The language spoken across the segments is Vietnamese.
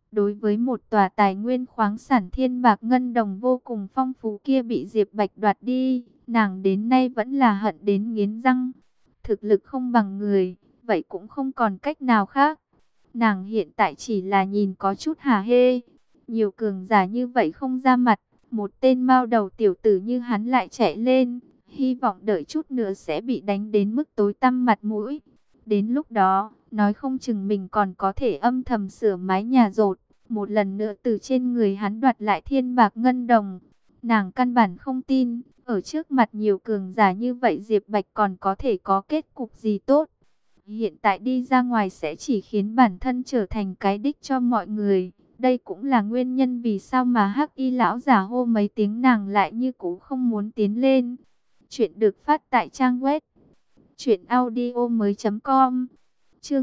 Đối với một tòa tài nguyên khoáng sản thiên bạc ngân đồng vô cùng phong phú kia bị Diệp Bạch đoạt đi, nàng đến nay vẫn là hận đến nghiến răng. Thực lực không bằng người, vậy cũng không còn cách nào khác. Nàng hiện tại chỉ là nhìn có chút hả hê. Nhiều cường giả như vậy không ra mặt, một tên mao đầu tiểu tử như hắn lại chạy lên, hy vọng đợi chút nữa sẽ bị đánh đến mức tối tăm mặt mũi. Đến lúc đó, nói không chừng mình còn có thể âm thầm sửa mái nhà dột, một lần nữa từ trên người hắn đoạt lại thiên bạc ngân đồng. Nàng căn bản không tin, ở trước mặt nhiều cường giả như vậy Diệp Bạch còn có thể có kết cục gì tốt. Hiện tại đi ra ngoài sẽ chỉ khiến bản thân trở thành cái đích cho mọi người. Đây cũng là nguyên nhân vì sao mà Hắc Y lão giả hô mấy tiếng nàng lại như cũ không muốn tiến lên. Chuyện được phát tại trang web truyệnaudiomoi.com. Chương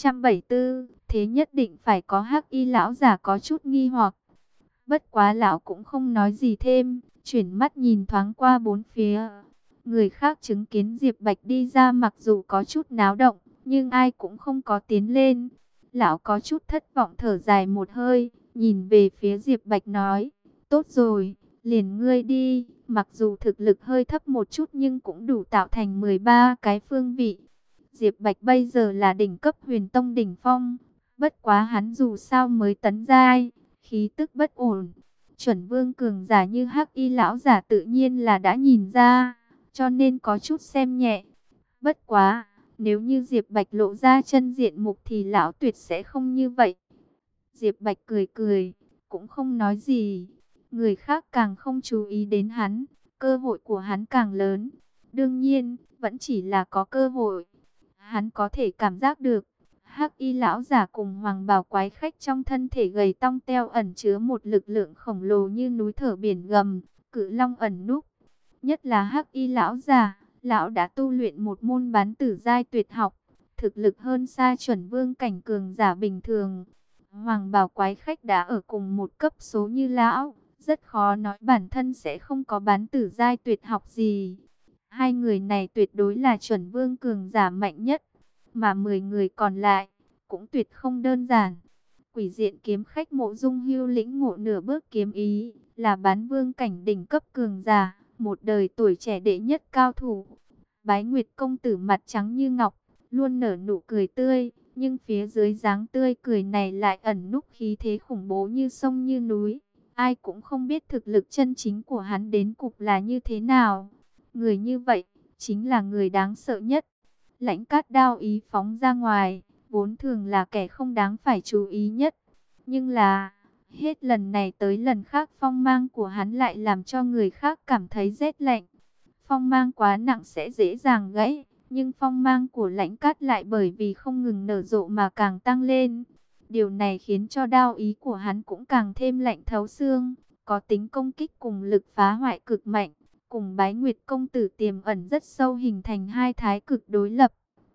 874, thế nhất định phải có Hắc Y lão giả có chút nghi hoặc. Bất quá lão cũng không nói gì thêm, chuyển mắt nhìn thoáng qua bốn phía. Người khác chứng kiến Diệp Bạch đi ra mặc dù có chút náo động, nhưng ai cũng không có tiến lên. Lão có chút thất vọng thở dài một hơi, nhìn về phía Diệp Bạch nói, tốt rồi, liền ngươi đi, mặc dù thực lực hơi thấp một chút nhưng cũng đủ tạo thành 13 cái phương vị. Diệp Bạch bây giờ là đỉnh cấp huyền tông đỉnh phong, bất quá hắn dù sao mới tấn giai, khí tức bất ổn. Chuẩn vương cường giả như Hắc Y lão giả tự nhiên là đã nhìn ra, cho nên có chút xem nhẹ. Bất quá, nếu như Diệp Bạch lộ ra chân diện mục thì lão tuyệt sẽ không như vậy. Diệp Bạch cười cười, cũng không nói gì. Người khác càng không chú ý đến hắn, cơ hội của hắn càng lớn. Đương nhiên, vẫn chỉ là có cơ hội. Hắn có thể cảm giác được, Hắc Y lão giả cùng Hoàng Bào quái khách trong thân thể gầy tong teo ẩn chứa một lực lượng khổng lồ như núi thở biển gầm, cự long ẩn núp. Nhất là Hắc Y lão giả, lão đã tu luyện một môn bán tử giai tuyệt học, thực lực hơn xa chuẩn vương cảnh cường giả bình thường. Hoàng Bào quái khách đã ở cùng một cấp số như lão, rất khó nói bản thân sẽ không có bán tử giai tuyệt học gì. Hai người này tuyệt đối là chuẩn vương cường giả mạnh nhất, mà 10 người còn lại cũng tuyệt không đơn giản. Quỷ diện kiếm khách Mộ Dung Hưu lĩnh ngộ nửa bước kiếm ý, là bán vương cảnh đỉnh cấp cường giả, một đời tuổi trẻ đệ nhất cao thủ. Bái Nguyệt công tử mặt trắng như ngọc, luôn nở nụ cười tươi, nhưng phía dưới dáng tươi cười này lại ẩn núp khí thế khủng bố như sông như núi. Ai cũng không biết thực lực chân chính của hắn đến cục là như thế nào. Người như vậy, chính là người đáng sợ nhất. Lãnh Cát đao ý phóng ra ngoài, vốn thường là kẻ không đáng phải chú ý nhất. Nhưng là, hết lần này tới lần khác phong mang của hắn lại làm cho người khác cảm thấy rét lạnh. Phong mang quá nặng sẽ dễ dàng gãy, nhưng phong mang của Lãnh Cát lại bởi vì không ngừng nở rộ mà càng tăng lên. Điều này khiến cho đao ý của hắn cũng càng thêm lạnh thấu xương, có tính công kích cùng lực phá hoại cực mạnh, cùng Bái Nguyệt công tử tiềm ẩn rất sâu hình thành hai thái cực đối lập.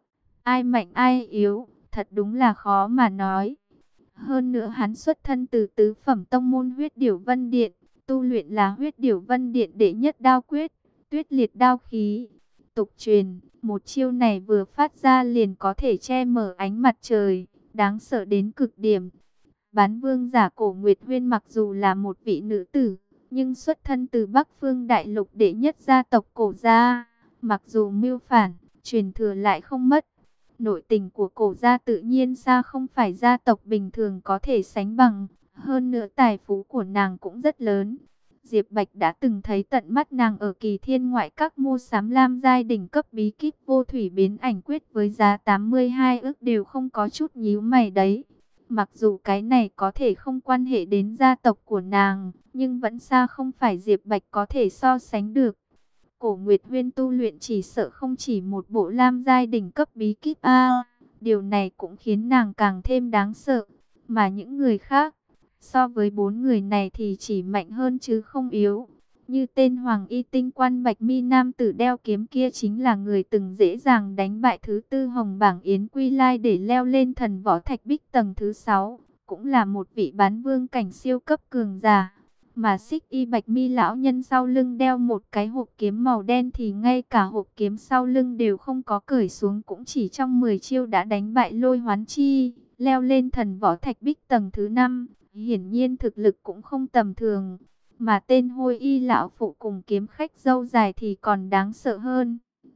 Ai mạnh ai yếu, thật đúng là khó mà nói. Hơn nữa hắn xuất thân từ tứ phẩm tông môn Huyết Điểu Vân Điện, tu luyện là Huyết Điểu Vân Điện đệ nhất đao quyết, Tuyết Liệt đao khí. Tục truyền, một chiêu này vừa phát ra liền có thể che mở ánh mặt trời, đáng sợ đến cực điểm. Bán vương giả Cổ Nguyệt Huyên mặc dù là một vị nữ tử, nhưng xuất thân từ Bắc Phương Đại Lục đệ nhất gia tộc Cổ gia, mặc dù mưu phản, truyền thừa lại không mất. Nội tình của Cổ gia tự nhiên xa không phải gia tộc bình thường có thể sánh bằng, hơn nữa tài phú của nàng cũng rất lớn. Diệp Bạch đã từng thấy tận mắt nàng ở Kỳ Thiên ngoại các mua sắm lam giai đỉnh cấp bí kíp vô thủy biến ảnh quyết với giá 82 ức đều không có chút nhíu mày đấy. Mặc dù cái này có thể không quan hệ đến gia tộc của nàng, nhưng vẫn xa không phải Diệp Bạch có thể so sánh được. Cổ Nguyệt Huyên tu luyện chỉ sợ không chỉ một bộ lam giai đỉnh cấp bí kíp A. Điều này cũng khiến nàng càng thêm đáng sợ. Mà những người khác, so với bốn người này thì chỉ mạnh hơn chứ không yếu. Như tên Hoàng Y Tinh Quan Bạch Mi nam tử đeo kiếm kia chính là người từng dễ dàng đánh bại thứ tư hồng bảng Yến Quy Lai để leo lên thần võ thạch bích tầng thứ 6. Cũng là một vị bán vương cảnh siêu cấp cường giả. Mà Xích Y Bạch Mi lão nhân sau lưng đeo một cái hộp kiếm màu đen thì ngay cả hộp kiếm sau lưng đều không có cởi xuống, cũng chỉ trong 10 chiêu đã đánh bại Lôi Hoán Chi, leo lên thần võ thạch bích tầng thứ 5. hiển nhiên thực lực cũng không tầm thường. Mà tên Hôi Y lão phụ cùng kiếm khách râu dài thì còn đáng sợ hơn.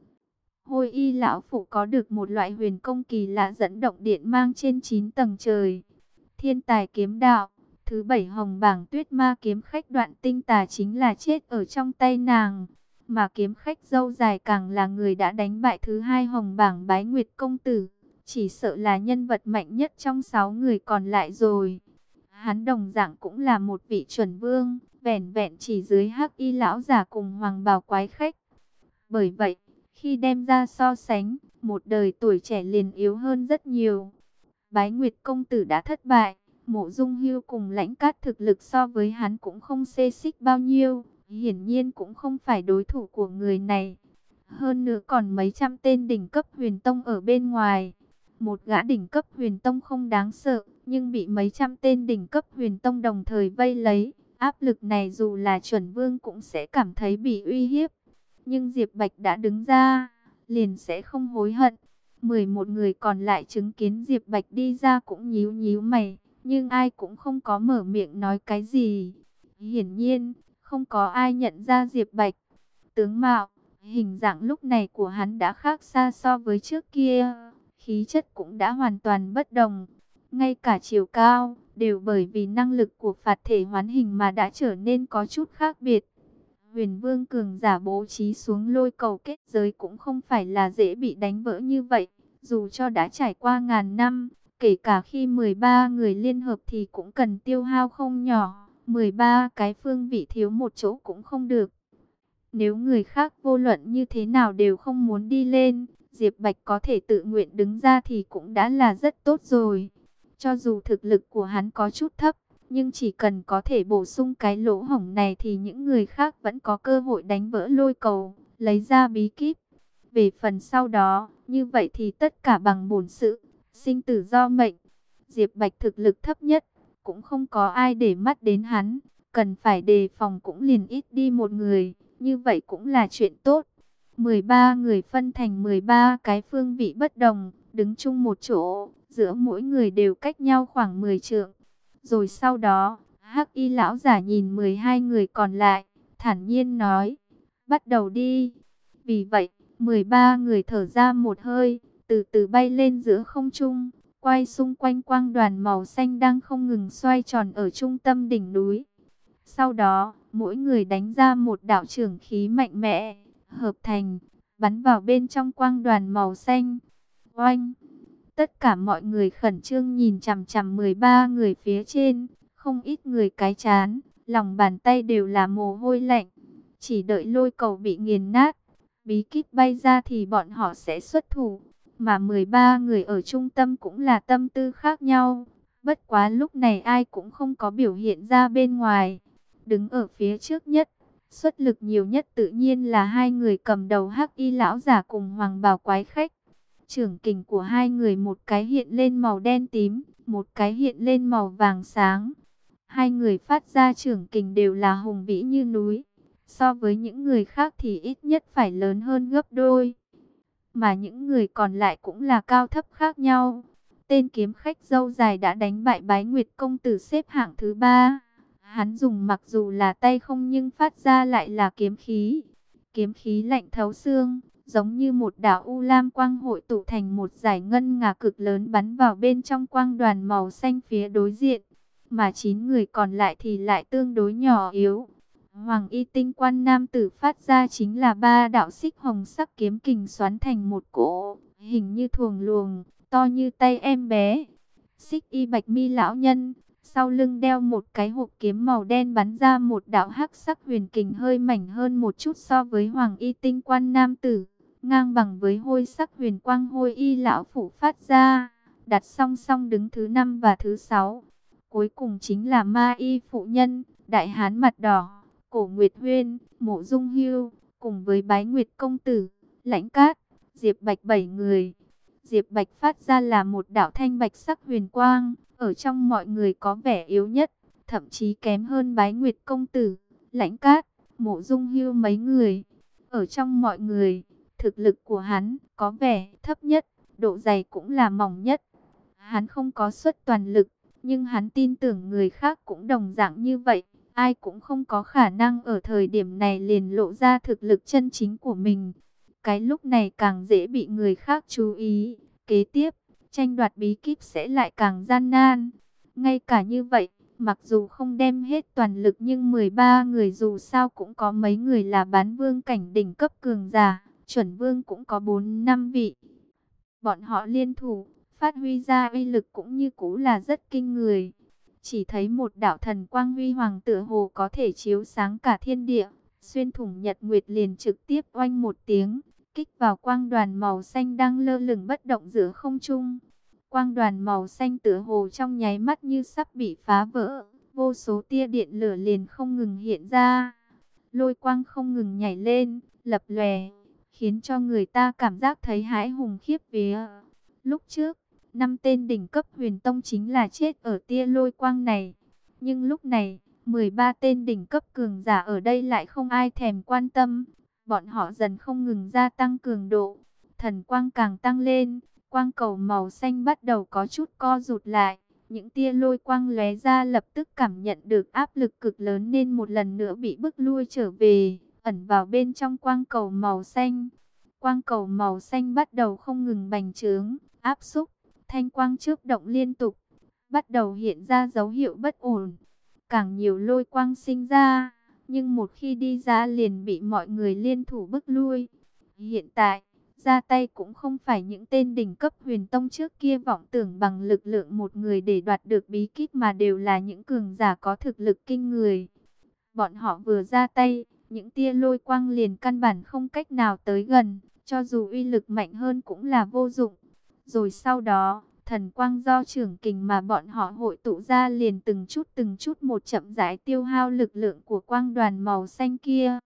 Hôi Y lão phụ có được một loại huyền công kỳ lạ dẫn động điện mang trên 9 tầng trời. Thiên tài kiếm đạo, thứ 7 hồng bảng tuyết ma kiếm khách Đoạn Tinh Tà chính là chết ở trong tay nàng. Mà kiếm khách râu dài càng là người đã đánh bại thứ 2 hồng bảng Bái Nguyệt công tử. Chỉ sợ là nhân vật mạnh nhất trong 6 người còn lại rồi. Hắn đồng dạng cũng là một vị chuẩn vương, vẻn vẹn chỉ dưới Hắc Y lão giả cùng Hoàng bào quái khách. Bởi vậy, khi đem ra so sánh, một đời tuổi trẻ liền yếu hơn rất nhiều. Bái Nguyệt công tử đã thất bại, Mộ Dung Hưu cùng Lãnh Cát thực lực so với hắn cũng không xê xích bao nhiêu, hiển nhiên cũng không phải đối thủ của người này. Hơn nữa còn mấy trăm tên đỉnh cấp huyền tông ở bên ngoài. Một gã đỉnh cấp huyền tông không đáng sợ, nhưng bị mấy trăm tên đỉnh cấp huyền tông đồng thời vây lấy, áp lực này dù là chuẩn vương cũng sẽ cảm thấy bị uy hiếp. Nhưng Diệp Bạch đã đứng ra, liền sẽ không hối hận. 11 người còn lại chứng kiến Diệp Bạch đi ra cũng nhíu nhíu mày, nhưng ai cũng không có mở miệng nói cái gì. Hiển nhiên, không có ai nhận ra Diệp Bạch. Tướng mạo, hình dạng lúc này của hắn đã khác xa so với trước kia, khí chất cũng đã hoàn toàn bất đồng. Ngay cả chiều cao, đều bởi vì năng lực của phạt thể hoán hình mà đã trở nên có chút khác biệt. Huyền Vương cường giả bố trí xuống lôi cầu kết giới cũng không phải là dễ bị đánh vỡ như vậy. Dù cho đã trải qua ngàn năm, kể cả khi 13 người liên hợp thì cũng cần tiêu hao không nhỏ. 13 cái phương vị thiếu một chỗ cũng không được. Nếu người khác vô luận như thế nào đều không muốn đi lên, Diệp Bạch có thể tự nguyện đứng ra thì cũng đã là rất tốt rồi. Cho dù thực lực của hắn có chút thấp, nhưng chỉ cần có thể bổ sung cái lỗ hổng này thì những người khác vẫn có cơ hội đánh vỡ lôi cầu, lấy ra bí kíp. Về phần sau đó, như vậy thì tất cả bằng bổn sự, sinh tử do mệnh. Diệp Bạch thực lực thấp nhất, cũng không có ai để mắt đến hắn, cần phải đề phòng cũng liền ít đi một người, như vậy cũng là chuyện tốt. 13 người phân thành 13 cái phương vị bất đồng, đứng chung một chỗ, giữa mỗi người đều cách nhau khoảng 10 trượng. Rồi sau đó, Hắc Y lão giả nhìn 12 người còn lại, thản nhiên nói, bắt đầu đi. Vì vậy, 13 người thở ra một hơi, từ từ bay lên giữa không trung, quay xung quanh quang đoàn màu xanh đang không ngừng xoay tròn ở trung tâm đỉnh núi. Sau đó, mỗi người đánh ra một đạo chưởng khí mạnh mẽ, hợp thành, bắn vào bên trong quang đoàn màu xanh. Oanh! Tất cả mọi người khẩn trương nhìn chằm chằm 13 người phía trên, không ít người cái chán, lòng bàn tay đều là mồ hôi lạnh. Chỉ đợi lôi cầu bị nghiền nát, bí kíp bay ra thì bọn họ sẽ xuất thủ. Mà 13 người ở trung tâm cũng là tâm tư khác nhau. Bất quá lúc này ai cũng không có biểu hiện ra bên ngoài. Đứng ở phía trước nhất, xuất lực nhiều nhất tự nhiên là hai người cầm đầu Hắc Y lão giả cùng Hoàng bào quái khách. Chưởng kình của hai người một cái hiện lên màu đen tím, một cái hiện lên màu vàng sáng. Hai người phát ra chưởng kình đều là hùng vĩ như núi. So với những người khác thì ít nhất phải lớn hơn gấp đôi. Mà những người còn lại cũng là cao thấp khác nhau. Tên kiếm khách râu dài đã đánh bại Bái Nguyệt công tử xếp hạng thứ 3. Hắn dùng mặc dù là tay không nhưng phát ra lại là kiếm khí. Kiếm khí lạnh thấu xương, giống như một đạo u lam quang hội tụ thành một dải ngân ngà cực lớn bắn vào bên trong quang đoàn màu xanh phía đối diện. Mà 9 người còn lại thì lại tương đối nhỏ yếu. Hoàng y tinh quan nam tử phát ra chính là 3 đạo xích hồng sắc kiếm kình xoắn thành một cỗ, hình như thuồng luồng, to như tay em bé. Xích y bạch mi lão nhân, sau lưng đeo một cái hộp kiếm màu đen bắn ra một đạo hắc sắc huyền kình hơi mảnh hơn một chút so với hoàng y tinh quan nam tử, ngang bằng với hôi sắc huyền quang hôi y lão phủ phát ra, đặt song song đứng thứ 5 và thứ 6. Cuối cùng chính là ma y phụ nhân, đại hán mặt đỏ, Cổ Nguyệt Huyên, Mộ Dung Hưu, cùng với Bái Nguyệt công tử, Lãnh Cát, Diệp Bạch 7 người. Diệp Bạch phát ra là một đạo thanh bạch sắc huyền quang, ở trong mọi người có vẻ yếu nhất, thậm chí kém hơn Bái Nguyệt công tử, Lãnh Cát, Mộ Dung Hưu mấy người. Ở trong mọi người, thực lực của hắn có vẻ thấp nhất, độ dày cũng là mỏng nhất. Hắn không có xuất toàn lực, Nhưng hắn tin tưởng người khác cũng đồng dạng như vậy. Ai cũng không có khả năng ở thời điểm này liền lộ ra thực lực chân chính của mình. Cái lúc này càng dễ bị người khác chú ý. Kế tiếp, tranh đoạt bí kíp sẽ lại càng gian nan. Ngay cả như vậy, mặc dù không đem hết toàn lực nhưng 13 người dù sao cũng có mấy người là bán vương cảnh đỉnh cấp cường giả. Chuẩn vương cũng có 4-5 vị. Bọn họ liên thủ, phát huy ra uy lực cũng như cũ là rất kinh người. Chỉ thấy một đạo thần quang huy hoàng tựa hồ có thể chiếu sáng cả thiên địa, xuyên thủng nhật nguyệt liền trực tiếp oanh một tiếng, kích vào quang đoàn màu xanh đang lơ lửng bất động giữa không trung. Quang đoàn màu xanh tựa hồ trong nháy mắt như sắp bị phá vỡ, vô số tia điện lửa liền không ngừng hiện ra. Lôi quang không ngừng nhảy lên, lập lòe, khiến cho người ta cảm giác thấy hãi hùng khiếp vía. Lúc trước, 5 tên đỉnh cấp huyền tông chính là chết ở tia lôi quang này. Nhưng lúc này, 13 tên đỉnh cấp cường giả ở đây lại không ai thèm quan tâm. Bọn họ dần không ngừng gia tăng cường độ. Thần quang càng tăng lên, quang cầu màu xanh bắt đầu có chút co rụt lại. Những tia lôi quang lóe ra lập tức cảm nhận được áp lực cực lớn nên một lần nữa bị bức lui trở về, ẩn vào bên trong quang cầu màu xanh. Quang cầu màu xanh bắt đầu không ngừng bành trướng, áp xúc, thanh quang chớp động liên tục, bắt đầu hiện ra dấu hiệu bất ổn. Càng nhiều lôi quang sinh ra, nhưng một khi đi ra liền bị mọi người liên thủ bức lui. Hiện tại, ra tay cũng không phải những tên đỉnh cấp huyền tông trước kia vọng tưởng bằng lực lượng một người để đoạt được bí kíp mà đều là những cường giả có thực lực kinh người. Bọn họ vừa ra tay, những tia lôi quang liền căn bản không cách nào tới gần, cho dù uy lực mạnh hơn cũng là vô dụng. Rồi sau đó, thần quang do trưởng kình mà bọn họ hội tụ ra liền từng chút một chậm rãi tiêu hao lực lượng của quang đoàn màu xanh kia.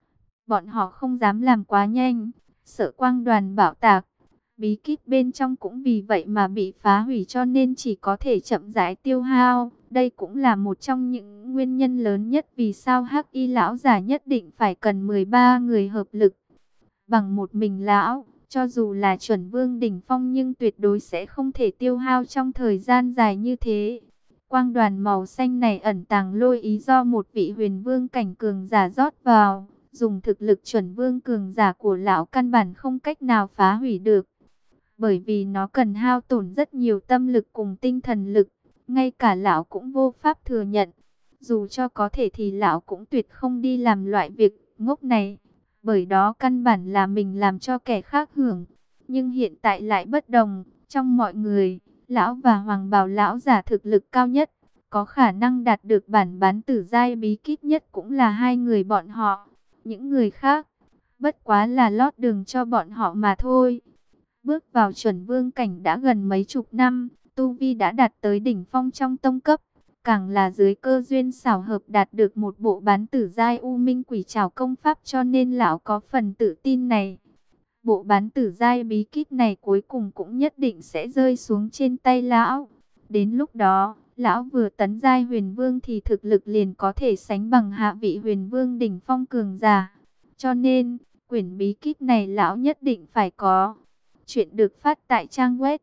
Bọn họ không dám làm quá nhanh, sợ quang đoàn bạo tạc. Bí kíp bên trong cũng vì vậy mà bị phá hủy cho nên chỉ có thể chậm rãi tiêu hao. Đây cũng là một trong những nguyên nhân lớn nhất vì sao Hắc Y lão giả nhất định phải cần 13 người hợp lực. Bằng một mình lão, cho dù là chuẩn vương đỉnh phong nhưng tuyệt đối sẽ không thể tiêu hao trong thời gian dài như thế. Quang đoàn màu xanh này ẩn tàng lôi ý do một vị huyền vương cảnh cường giả rót vào. Dùng thực lực chuẩn vương cường giả của lão căn bản không cách nào phá hủy được. Bởi vì nó cần hao tổn rất nhiều tâm lực cùng tinh thần lực. Ngay cả lão cũng vô pháp thừa nhận. Dù cho có thể thì lão cũng tuyệt không đi làm loại việc ngốc này. Bởi đó căn bản là mình làm cho kẻ khác hưởng. Nhưng hiện tại lại bất đồng. Trong mọi người, lão và hoàng bào lão giả thực lực cao nhất. Có khả năng đạt được bản bán tử giai bí kíp nhất cũng là hai người bọn họ. Những người khác, bất quá là lót đường cho bọn họ mà thôi. Bước vào chuẩn vương cảnh đã gần mấy chục năm, tu vi đã đạt tới đỉnh phong trong tông cấp. Càng là dưới cơ duyên xảo hợp đạt được một bộ bán tử giai u minh quỷ trảo công pháp cho nên lão có phần tự tin này. Bộ bán tử giai bí kíp này cuối cùng cũng nhất định sẽ rơi xuống trên tay lão. Đến lúc đó, lão vừa tấn giai huyền vương thì thực lực liền có thể sánh bằng hạ vị huyền vương đỉnh phong cường giả. Cho nên, quyển bí kíp này lão nhất định phải có. Chuyện được phát tại trang web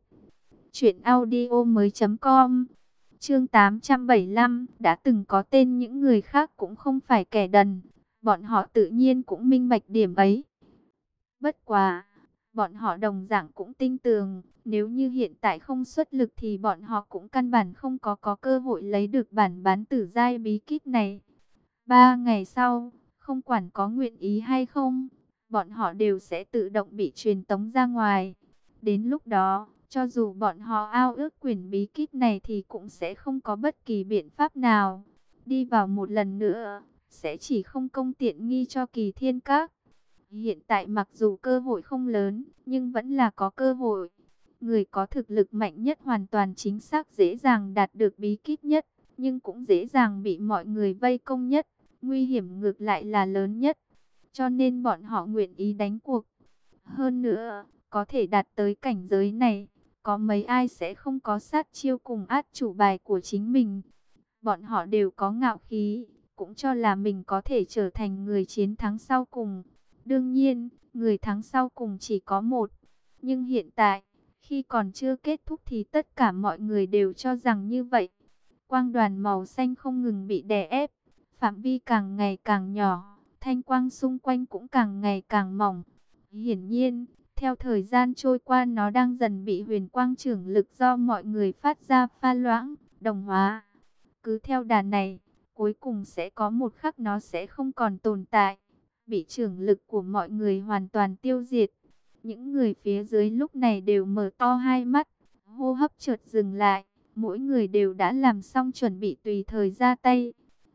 truyệnaudiomoi.com. Chương 875, đã từng có tên những người khác cũng không phải kẻ đần. Bọn họ tự nhiên cũng minh bạch điểm ấy. Bất quá, bọn họ đồng dạng cũng tin tưởng, nếu như hiện tại không xuất lực thì bọn họ cũng căn bản không có cơ hội lấy được bản bán tử giai bí kíp này. 3 ngày sau, không quản có nguyện ý hay không, bọn họ đều sẽ tự động bị truyền tống ra ngoài. Đến lúc đó, cho dù bọn họ ao ước quyển bí kíp này thì cũng sẽ không có bất kỳ biện pháp nào. Đi vào một lần nữa, sẽ chỉ không công tiện nghi cho Kỳ Thiên Các. Hiện tại mặc dù cơ hội không lớn, nhưng vẫn là có cơ hội. Người có thực lực mạnh nhất hoàn toàn chính xác dễ dàng đạt được bí kíp nhất, nhưng cũng dễ dàng bị mọi người vây công nhất. Nguy hiểm ngược lại là lớn nhất. Cho nên bọn họ nguyện ý đánh cuộc. Hơn nữa, có thể đạt tới cảnh giới này, có mấy ai sẽ không có sát chiêu cùng át chủ bài của chính mình. Bọn họ đều có ngạo khí, cũng cho là mình có thể trở thành người chiến thắng sau cùng. Đương nhiên, người thắng sau cùng chỉ có một. Nhưng hiện tại, khi còn chưa kết thúc thì tất cả mọi người đều cho rằng như vậy. Quang đoàn màu xanh không ngừng bị đè ép, phạm vi càng ngày càng nhỏ, thanh quang xung quanh cũng càng ngày càng mỏng. Hiển nhiên, theo thời gian trôi qua nó đang dần bị huyền quang chưởng lực do mọi người phát ra pha loãng, đồng hóa. Cứ theo đà này, cuối cùng sẽ có một khắc nó sẽ không còn tồn tại, bị chưởng lực của mọi người hoàn toàn tiêu diệt. Những người phía dưới lúc này đều mở to hai mắt, hô hấp chợt dừng lại, mỗi người đều đã làm xong chuẩn bị tùy thời ra tay.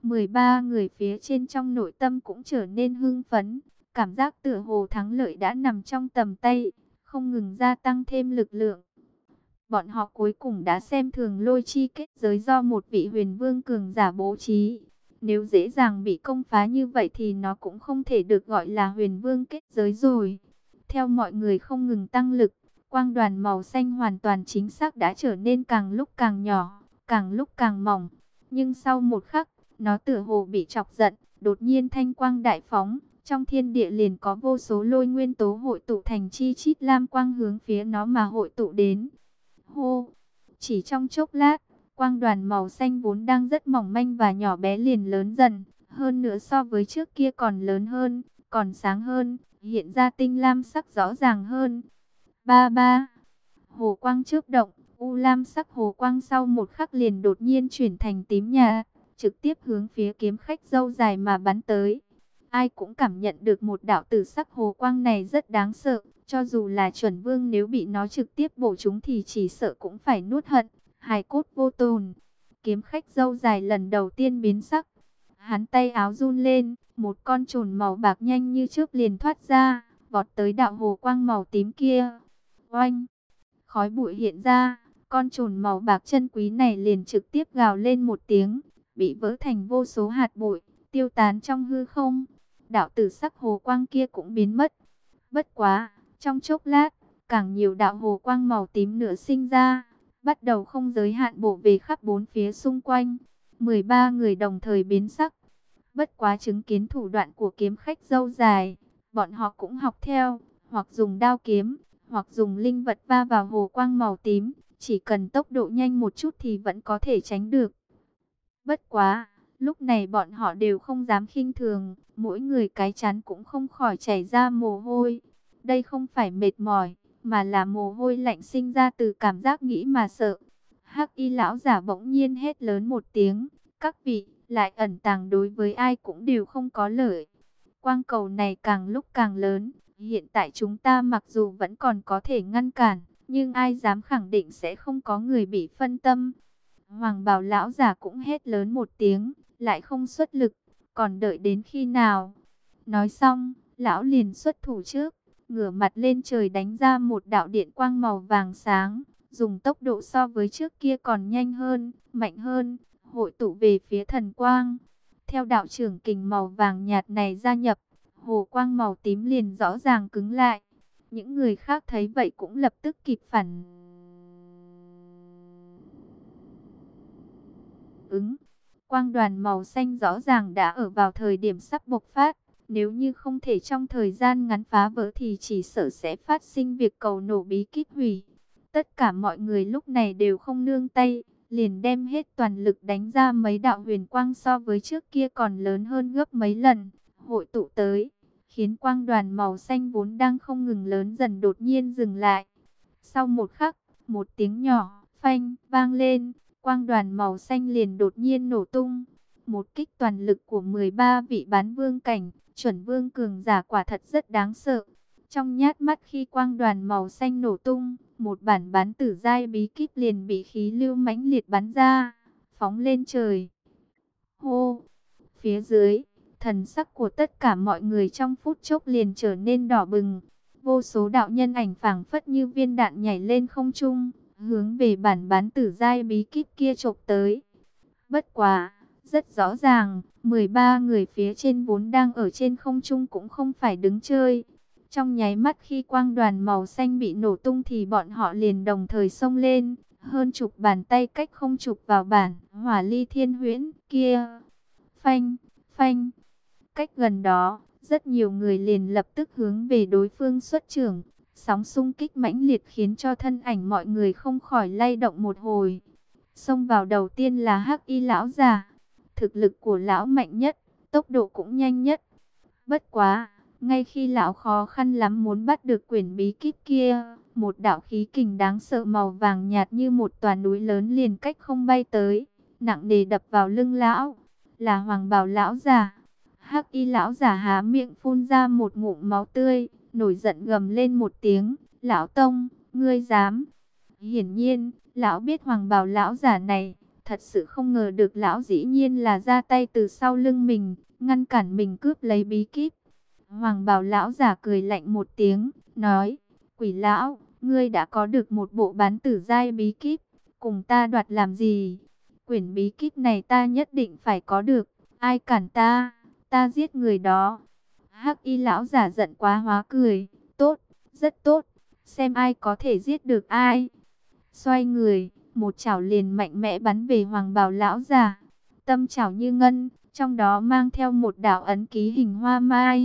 13 người phía trên trong nội tâm cũng trở nên hưng phấn, cảm giác tựa hồ thắng lợi đã nằm trong tầm tay, không ngừng gia tăng thêm lực lượng. Bọn họ cuối cùng đã xem thường lôi chi kết giới do một vị huyền vương cường giả bố trí. Nếu dễ dàng bị công phá như vậy thì nó cũng không thể được gọi là huyền vương kết giới rồi. Theo mọi người không ngừng tăng lực, quang đoàn màu xanh hoàn toàn chính xác đã trở nên càng lúc càng nhỏ, càng lúc càng mỏng. Nhưng sau một khắc, nó tựa hồ bị chọc giận, đột nhiên thanh quang đại phóng. Trong thiên địa liền có vô số lôi nguyên tố hội tụ thành chi chít lam quang hướng phía nó mà hội tụ đến. Hô! Chỉ trong chốc lát, quang đoàn màu xanh vốn đang rất mỏng manh và nhỏ bé liền lớn dần. Hơn nữa so với trước kia còn lớn hơn, còn sáng hơn, hiện ra tinh lam sắc rõ ràng hơn. Ba ba! Hồ quang chớp động, u lam sắc hồ quang sau một khắc liền đột nhiên chuyển thành tím nhạt, trực tiếp hướng phía kiếm khách râu dài mà bắn tới. Ai cũng cảm nhận được một đạo tử sắc hồ quang này rất đáng sợ, cho dù là chuẩn vương nếu bị nó trực tiếp bổ trúng thì chỉ sợ cũng phải nuốt hận, hài cốt vô tồn. Kiếm khách râu dài lần đầu tiên biến sắc, hắn tay áo run lên, một con trồn màu bạc nhanh như chớp liền thoát ra, vọt tới đạo hồ quang màu tím kia. Oanh! Khói bụi hiện ra, con trồn màu bạc chân quý này liền trực tiếp gào lên một tiếng, bị vỡ thành vô số hạt bụi, tiêu tán trong hư không. Đạo tử sắc hồ quang kia cũng biến mất. Bất quá, trong chốc lát, càng nhiều đạo hồ quang màu tím nữa sinh ra, bắt đầu không giới hạn bổ về khắp bốn phía xung quanh. 13 người đồng thời biến sắc. Bất quá chứng kiến thủ đoạn của kiếm khách râu dài, bọn họ cũng học theo, hoặc dùng đao kiếm, hoặc dùng linh vật va vào hồ quang màu tím, chỉ cần tốc độ nhanh một chút thì vẫn có thể tránh được. Bất quá, lúc này bọn họ đều không dám khinh thường, mỗi người cái chán cũng không khỏi chảy ra mồ hôi. Đây không phải mệt mỏi, mà là mồ hôi lạnh sinh ra từ cảm giác nghĩ mà sợ. Hắc Y lão giả bỗng nhiên hét lớn một tiếng, các vị, lại ẩn tàng đối với ai cũng đều không có lợi. Quang cầu này càng lúc càng lớn, hiện tại chúng ta mặc dù vẫn còn có thể ngăn cản, nhưng ai dám khẳng định sẽ không có người bị phân tâm. Hoàng bào lão giả cũng hét lớn một tiếng, lại không xuất lực, còn đợi đến khi nào? Nói xong, lão liền xuất thủ trước, ngửa mặt lên trời đánh ra một đạo điện quang màu vàng sáng, dùng tốc độ so với trước kia còn nhanh hơn, mạnh hơn, hội tụ về phía thần quang. Theo đạo trưởng kình màu vàng nhạt này gia nhập, hồ quang màu tím liền rõ ràng cứng lại. Những người khác thấy vậy cũng lập tức kịp phản ứng. Quang đoàn màu xanh rõ ràng đã ở vào thời điểm sắp bộc phát. Nếu như không thể trong thời gian ngắn phá vỡ thì chỉ sợ sẽ phát sinh việc cầu nổ bí kíp hủy. Tất cả mọi người lúc này đều không nương tay, liền đem hết toàn lực đánh ra mấy đạo huyền quang so với trước kia còn lớn hơn gấp mấy lần, hội tụ tới, khiến quang đoàn màu xanh vốn đang không ngừng lớn dần đột nhiên dừng lại. Sau một khắc, một tiếng nhỏ, phanh, vang lên, quang đoàn màu xanh liền đột nhiên nổ tung. Một kích toàn lực của 13 vị bán vương cảnh, chuẩn vương cường giả quả thật rất đáng sợ. Trong nhát mắt khi quang đoàn màu xanh nổ tung, một bản bán tử giai bí kíp liền bị khí lưu mãnh liệt bắn ra, phóng lên trời. Hô! Phía dưới, thần sắc của tất cả mọi người trong phút chốc liền trở nên đỏ bừng. Vô số đạo nhân ảnh phảng phất như viên đạn nhảy lên không trung, hướng về bản bán tử giai bí kíp kia chộp tới. Bất quá, rất rõ ràng, 13 người phía trên vốn đang ở trên không trung cũng không phải đứng chơi. Trong nháy mắt khi quang đoàn màu xanh bị nổ tung thì bọn họ liền đồng thời xông lên, hơn chục bàn tay cách không chụp vào bản hỏa ly thiên huyễn kia. Phanh, phanh, cách gần đó, rất nhiều người liền lập tức hướng về đối phương xuất chưởng. Sóng xung kích mãnh liệt khiến cho thân ảnh mọi người không khỏi lay động một hồi. Xông vào đầu tiên là Hắc Y lão già. Thực lực của lão mạnh nhất, tốc độ cũng nhanh nhất. Bất quá, ngay khi lão khó khăn lắm muốn bắt được quyển bí kíp kia, một đạo khí kình đáng sợ màu vàng nhạt như một tòa núi lớn liền cách không bay tới, nặng nề đập vào lưng lão. Là Hoàng Bào lão già. Hắc Y lão già há miệng phun ra một ngụm máu tươi, nổi giận gầm lên một tiếng, "Lão Tông, ngươi dám?" Hiển nhiên, lão biết Hoàng Bào lão già này, thật sự không ngờ được lão dĩ nhiên là ra tay từ sau lưng mình, ngăn cản mình cướp lấy bí kíp. Hoàng Bào lão già cười lạnh một tiếng, nói, "Quỷ lão, ngươi đã có được một bộ bán tử giai bí kíp, cùng ta đoạt làm gì? Quyển bí kíp này ta nhất định phải có được, ai cản ta, ta giết người đó." Hắc Y lão giả giận quá hóa cười, "Tốt, rất tốt, xem ai có thể giết được ai." Xoay người, một chảo liền mạnh mẽ bắn về Hoàng Bào lão già. Tâm chảo như ngân, trong đó mang theo một đạo ấn ký hình hoa mai.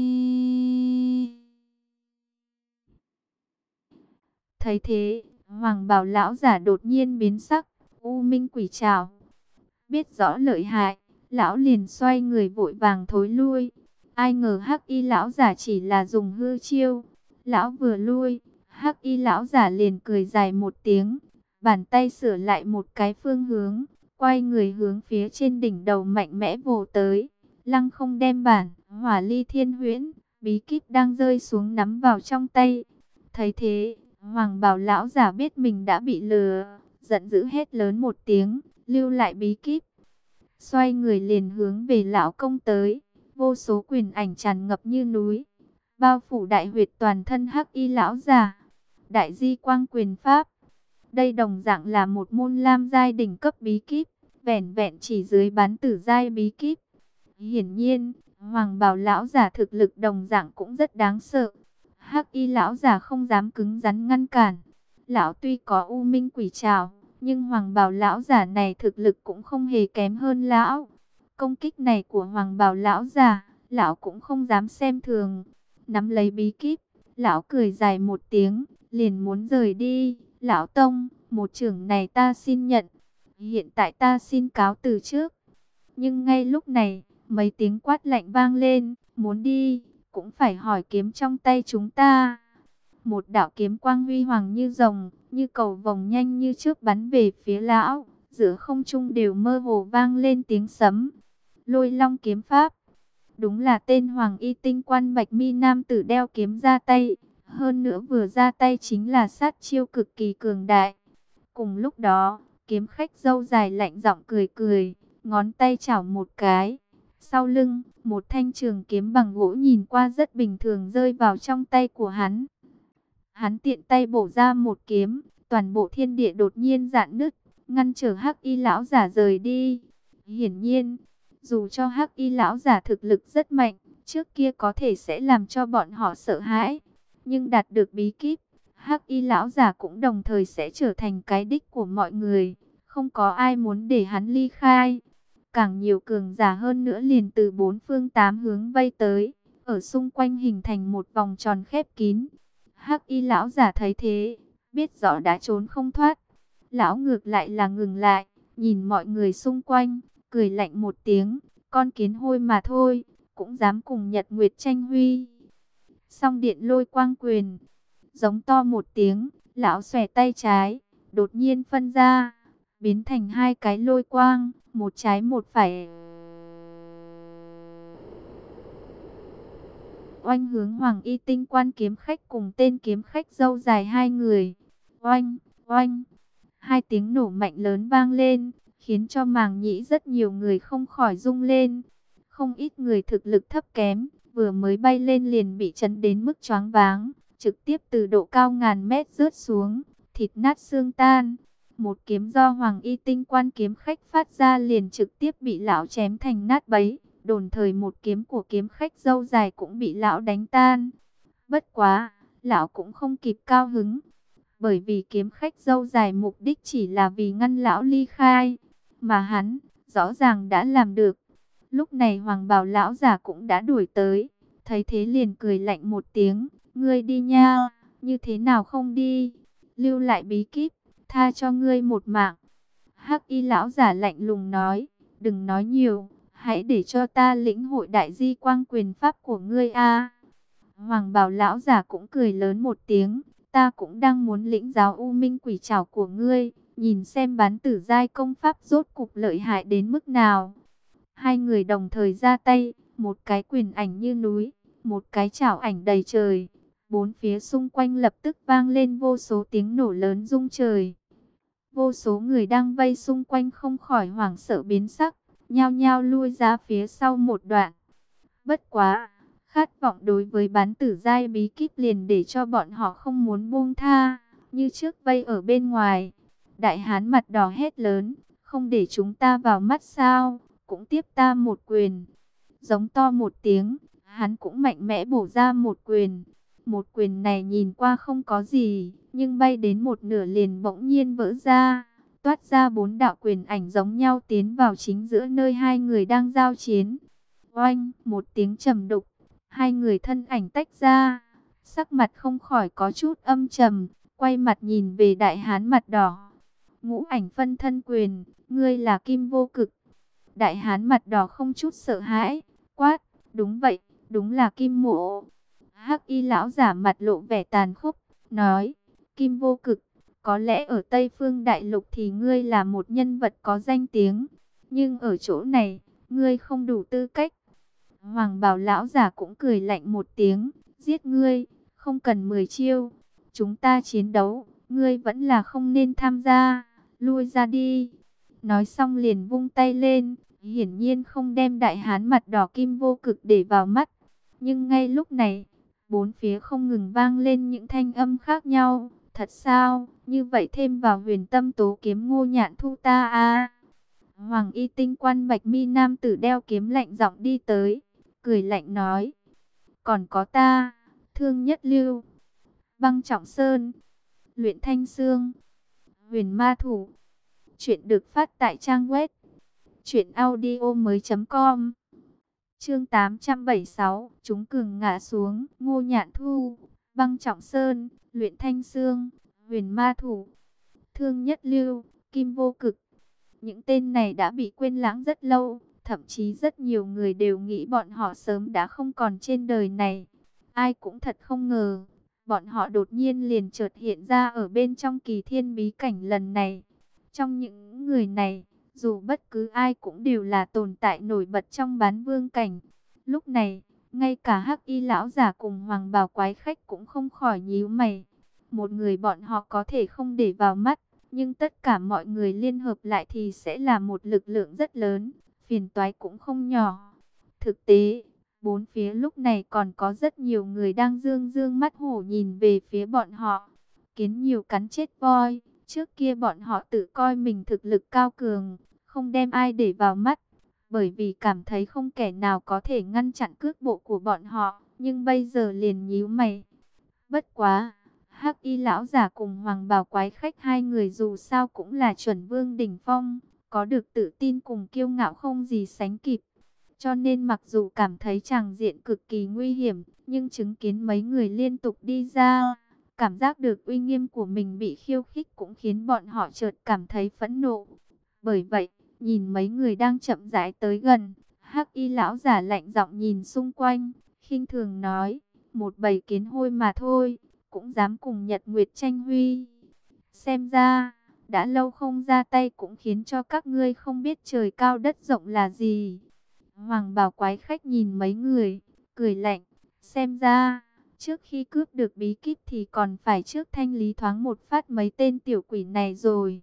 Thấy thế, Hoàng Bào lão giả đột nhiên biến sắc, U Minh Quỷ Trảo. Biết rõ lợi hại, lão liền xoay người vội vàng thối lui. Ai ngờ Hắc Y lão giả chỉ là dùng hư chiêu. Lão vừa lui, Hắc Y lão giả liền cười dài một tiếng, bàn tay sửa lại một cái phương hướng, quay người hướng phía trên đỉnh đầu mạnh mẽ vồ tới. Lăng không đem bản Hỏa Ly Thiên Huyễn bí kíp đang rơi xuống nắm vào trong tay. Thấy thế, Hoàng Bào lão giả biết mình đã bị lừa, giận dữ hét lớn một tiếng, "Lưu lại bí kíp!" Xoay người liền hướng về lão công tới. Vô số quyền ảnh tràn ngập như núi, bao phủ đại huyệt toàn thân Hắc Y lão giả. Đại Di Quang Quyền Pháp. Đây đồng dạng là một môn lam giai đỉnh cấp bí kíp, vẻn vẹn chỉ dưới bán tử giai bí kíp. Hiển nhiên, Hoàng Bào lão giả thực lực đồng dạng cũng rất đáng sợ. Hắc Y lão giả không dám cứng rắn ngăn cản. Lão tuy có U Minh Quỷ Trảo, nhưng Hoàng Bào lão giả này thực lực cũng không hề kém hơn lão. Công kích này của Hoàng Bào lão giả, lão cũng không dám xem thường. Nắm lấy bí kíp, lão cười dài một tiếng, liền muốn rời đi. "Lão Tông, một chưởng này ta xin nhận. Hiện tại ta xin cáo từ trước." Nhưng ngay lúc này, mấy tiếng quát lạnh vang lên, "Muốn đi, cũng phải hỏi kiếm trong tay chúng ta." Một đạo kiếm quang huy hoàng như rồng, như cầu vồng nhanh như trước bắn về phía lão. Giữa không trung đều mơ hồ vang lên tiếng sấm. Lôi Long kiếm pháp. Đúng là tên Hoàng Y tinh quan Bạch Mi nam tử đeo kiếm ra tay. Hơn nữa vừa ra tay chính là sát chiêu cực kỳ cường đại. Cùng lúc đó, kiếm khách râu dài lạnh giọng cười cười, ngón tay chảo một cái. Sau lưng, một thanh trường kiếm bằng gỗ nhìn qua rất bình thường rơi vào trong tay của hắn. Hắn tiện tay bổ ra một kiếm, toàn bộ thiên địa đột nhiên rạn nứt, ngăn trở Hắc Y lão giả rời đi. Hiển nhiên, dù cho Hắc Y lão giả thực lực rất mạnh, trước kia có thể sẽ làm cho bọn họ sợ hãi, nhưng đạt được bí kíp, Hắc Y lão giả cũng đồng thời sẽ trở thành cái đích của mọi người, không có ai muốn để hắn ly khai. Càng nhiều cường giả hơn nữa liền từ bốn phương tám hướng vây tới, ở xung quanh hình thành một vòng tròn khép kín. Hắc Y lão giả thấy thế, biết rõ đã trốn không thoát. Lão ngược lại là ngừng lại, nhìn mọi người xung quanh, cười lạnh một tiếng, "Con kiến hôi mà thôi, cũng dám cùng Nhật Nguyệt tranh huy." Song điện lôi quang quyền, giống to một tiếng, lão xòe tay trái, đột nhiên phân ra, biến thành hai cái lôi quang, một trái một phải. Oanh hướng Hoàng Y tinh quan kiếm khách cùng tên kiếm khách râu dài hai người. Oanh, oanh, hai tiếng nổ mạnh lớn vang lên, khiến cho màng nhĩ rất nhiều người không khỏi rung lên. Không ít người thực lực thấp kém, vừa mới bay lên liền bị chấn đến mức choáng váng, trực tiếp từ độ cao ngàn mét rớt xuống, thịt nát xương tan. Một kiếm do Hoàng Y tinh quan kiếm khách phát ra liền trực tiếp bị lão chém thành nát bấy. Đồng thời một kiếm của kiếm khách râu dài cũng bị lão đánh tan. Bất quá, lão cũng không kịp cao hứng, bởi vì kiếm khách râu dài mục đích chỉ là vì ngăn lão ly khai, mà hắn rõ ràng đã làm được. Lúc này Hoàng Bào lão giả cũng đã đuổi tới, thấy thế liền cười lạnh một tiếng, "Ngươi đi nha, như thế nào không đi, lưu lại bí kíp, tha cho ngươi một mạng." Hắc y lão giả lạnh lùng nói, đừng nói nhiều, hãy để cho ta lĩnh hội đại di quang quyền pháp của ngươi a. Hoàng bào lão giả cũng cười lớn một tiếng, ta cũng đang muốn lĩnh giáo U Minh Quỷ Trảo của ngươi, nhìn xem bán tử giai công pháp rốt cục lợi hại đến mức nào. Hai người đồng thời ra tay, một cái quyền ảnh như núi, một cái chảo ảnh đầy trời. Bốn phía xung quanh lập tức vang lên vô số tiếng nổ lớn rung trời. Vô số người đang vây xung quanh không khỏi hoảng sợ biến sắc, nhao nhao lui ra phía sau một đoạn. Bất quá, khát vọng đối với bán tử giai bí kíp liền để cho bọn họ không muốn buông tha, như trước vây ở bên ngoài. Đại hán mặt đỏ hét lớn, không để chúng ta vào mắt sao, cũng tiếp ta một quyền. Giống to một tiếng, hắn cũng mạnh mẽ bổ ra một quyền. Một quyền này nhìn qua không có gì, nhưng bay đến một nửa liền bỗng nhiên vỡ ra, toát ra bốn đạo quyền ảnh giống nhau tiến vào chính giữa nơi hai người đang giao chiến. Oanh, một tiếng trầm đục, hai người thân ảnh tách ra, sắc mặt không khỏi có chút âm trầm, quay mặt nhìn về đại hán mặt đỏ. Ngũ ảnh phân thân quyền, ngươi là Kim Vô Cực. Đại hán mặt đỏ không chút sợ hãi, quát, đúng vậy, đúng là Kim Mộ. Hắc y lão giả mặt lộ vẻ tàn khốc, nói, Kim Vô Cực, có lẽ ở Tây Phương Đại Lục thì ngươi là một nhân vật có danh tiếng, nhưng ở chỗ này, ngươi không đủ tư cách. Hoàng bào lão giả cũng cười lạnh một tiếng, giết ngươi, không cần 10 chiêu, chúng ta chiến đấu, ngươi vẫn là không nên tham gia, lui ra đi. Nói xong liền vung tay lên, hiển nhiên không đem đại hán mặt đỏ Kim Vô Cực để vào mắt. Nhưng ngay lúc này, bốn phía không ngừng vang lên những thanh âm khác nhau. Thật sao, như vậy thêm vào huyền tâm tố kiếm Ngô Nhạn Thu ta a. Hoàng y tinh quan bạch mi nam tử đeo kiếm lạnh giọng đi tới, cười lạnh nói, còn có ta, Thương Nhất Lưu, Băng Trọng Sơn, Luyện Thanh Xương, Huyền Ma Thủ. Chuyện được phát tại trang web truyệnaudiomoi.com. Chương 876, chúng cường ngã xuống, Ngô Nhạn Thu, Băng Trọng Sơn, Luyện Thanh Xương, Huyền Ma Thủ, Thương Nhất Lưu, Kim Vô Cực. Những tên này đã bị quên lãng rất lâu, thậm chí rất nhiều người đều nghĩ bọn họ sớm đã không còn trên đời này. Ai cũng thật không ngờ, bọn họ đột nhiên liền chợt hiện ra ở bên trong Kỳ Thiên bí cảnh lần này. Trong những người này, dù bất cứ ai cũng đều là tồn tại nổi bật trong bán vương cảnh. Lúc này, ngay cả Hắc y lão giả cùng Hoàng bào quái khách cũng không khỏi nhíu mày. Một người bọn họ có thể không để vào mắt, nhưng tất cả mọi người liên hợp lại thì sẽ là một lực lượng rất lớn, phiền toái cũng không nhỏ. Thực tế, bốn phía lúc này còn có rất nhiều người đang dương dương mắt hổ nhìn về phía bọn họ. Kiến nhiều cắn chết voi, trước kia bọn họ tự coi mình thực lực cao cường, không đem ai để vào mắt, bởi vì cảm thấy không kẻ nào có thể ngăn chặn cước bộ của bọn họ, nhưng bây giờ liền nhíu mày. Bất quá, Hắc y lão giả cùng Hoàng bào quái khách hai người dù sao cũng là chuẩn vương đỉnh phong, có được tự tin cùng kiêu ngạo không gì sánh kịp. Cho nên mặc dù cảm thấy tràng diện cực kỳ nguy hiểm, nhưng chứng kiến mấy người liên tục đi ra, cảm giác được uy nghiêm của mình bị khiêu khích cũng khiến bọn họ chợt cảm thấy phẫn nộ. Bởi vậy, nhìn mấy người đang chậm rãi tới gần, Hắc y lão giả lạnh giọng nhìn xung quanh, khinh thường nói, một bầy kiến hôi mà thôi, cũng dám cùng Nhật Nguyệt tranh huy. Xem ra, đã lâu không ra tay cũng khiến cho các ngươi không biết trời cao đất rộng là gì. Hoàng bào quái khách nhìn mấy người, cười lạnh, xem ra, trước khi cướp được bí kíp thì còn phải trước thanh lý thoáng một phát mấy tên tiểu quỷ này rồi.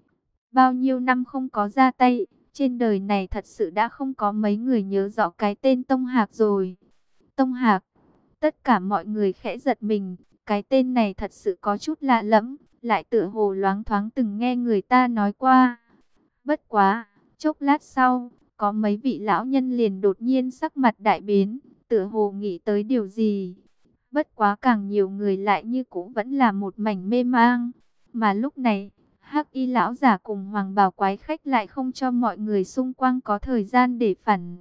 Bao nhiêu năm không có ra tay, trên đời này thật sự đã không có mấy người nhớ rõ cái tên Tông Hạc rồi. Tông Hạc, tất cả mọi người khẽ giật mình, cái tên này thật sự có chút lạ lẫm, lại tựa hồ loáng thoáng từng nghe người ta nói qua. Bất quá, chốc lát sau, có mấy vị lão nhân liền đột nhiên sắc mặt đại biến, tựa hồ nghĩ tới điều gì. Bất quá càng nhiều người lại như cũ vẫn là một mảnh mê mang. Mà lúc này, Hắc y lão giả cùng Hoàng bào quái khách lại không cho mọi người xung quanh có thời gian để phản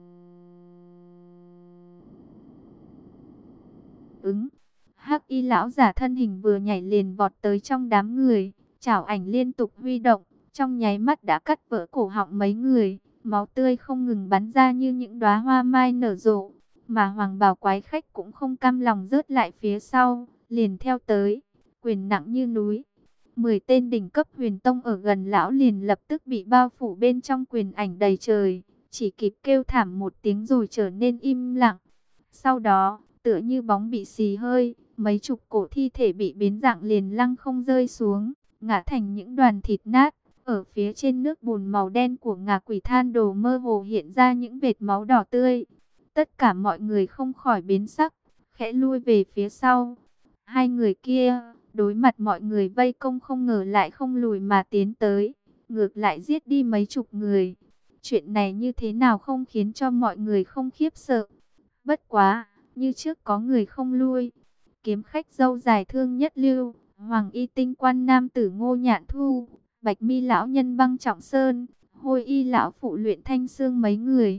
ứng. Hắc y lão giả thân hình vừa nhảy liền vọt tới trong đám người, chảo ảnh liên tục huy động, trong nháy mắt đã cắt vỡ cổ họng mấy người, máu tươi không ngừng bắn ra như những đóa hoa mai nở rộ, mà hoàng bào quái khách cũng không cam lòng rớt lại phía sau, liền theo tới, quyền nặng như núi. 10 tên đỉnh cấp huyền tông ở gần lão liền lập tức bị bao phủ bên trong quyền ảnh đầy trời, chỉ kịp kêu thảm một tiếng rồi trở nên im lặng. Sau đó, tựa như bóng bị xì hơi, mấy chục cổ thi thể bị biến dạng liền lăng không rơi xuống, ngã thành những đoàn thịt nát. Ở phía trên nước bùn màu đen của ngạ quỷ than đồ mơ hồ hiện ra những vệt máu đỏ tươi. Tất cả mọi người không khỏi biến sắc, khẽ lui về phía sau. Hai người kia, đối mặt mọi người vây công không ngờ lại không lùi mà tiến tới, ngược lại giết đi mấy chục người. Chuyện này như thế nào không khiến cho mọi người không khiếp sợ. Bất quá, như trước có người không lui. Kiếm khách râu dài Thương Nhất Lưu, Hoàng y tinh quan nam tử Ngô Nhạn Thu, Bạch mi lão nhân Băng Trọng Sơn, Hôi y lão phụ Luyện Thanh Xương mấy người.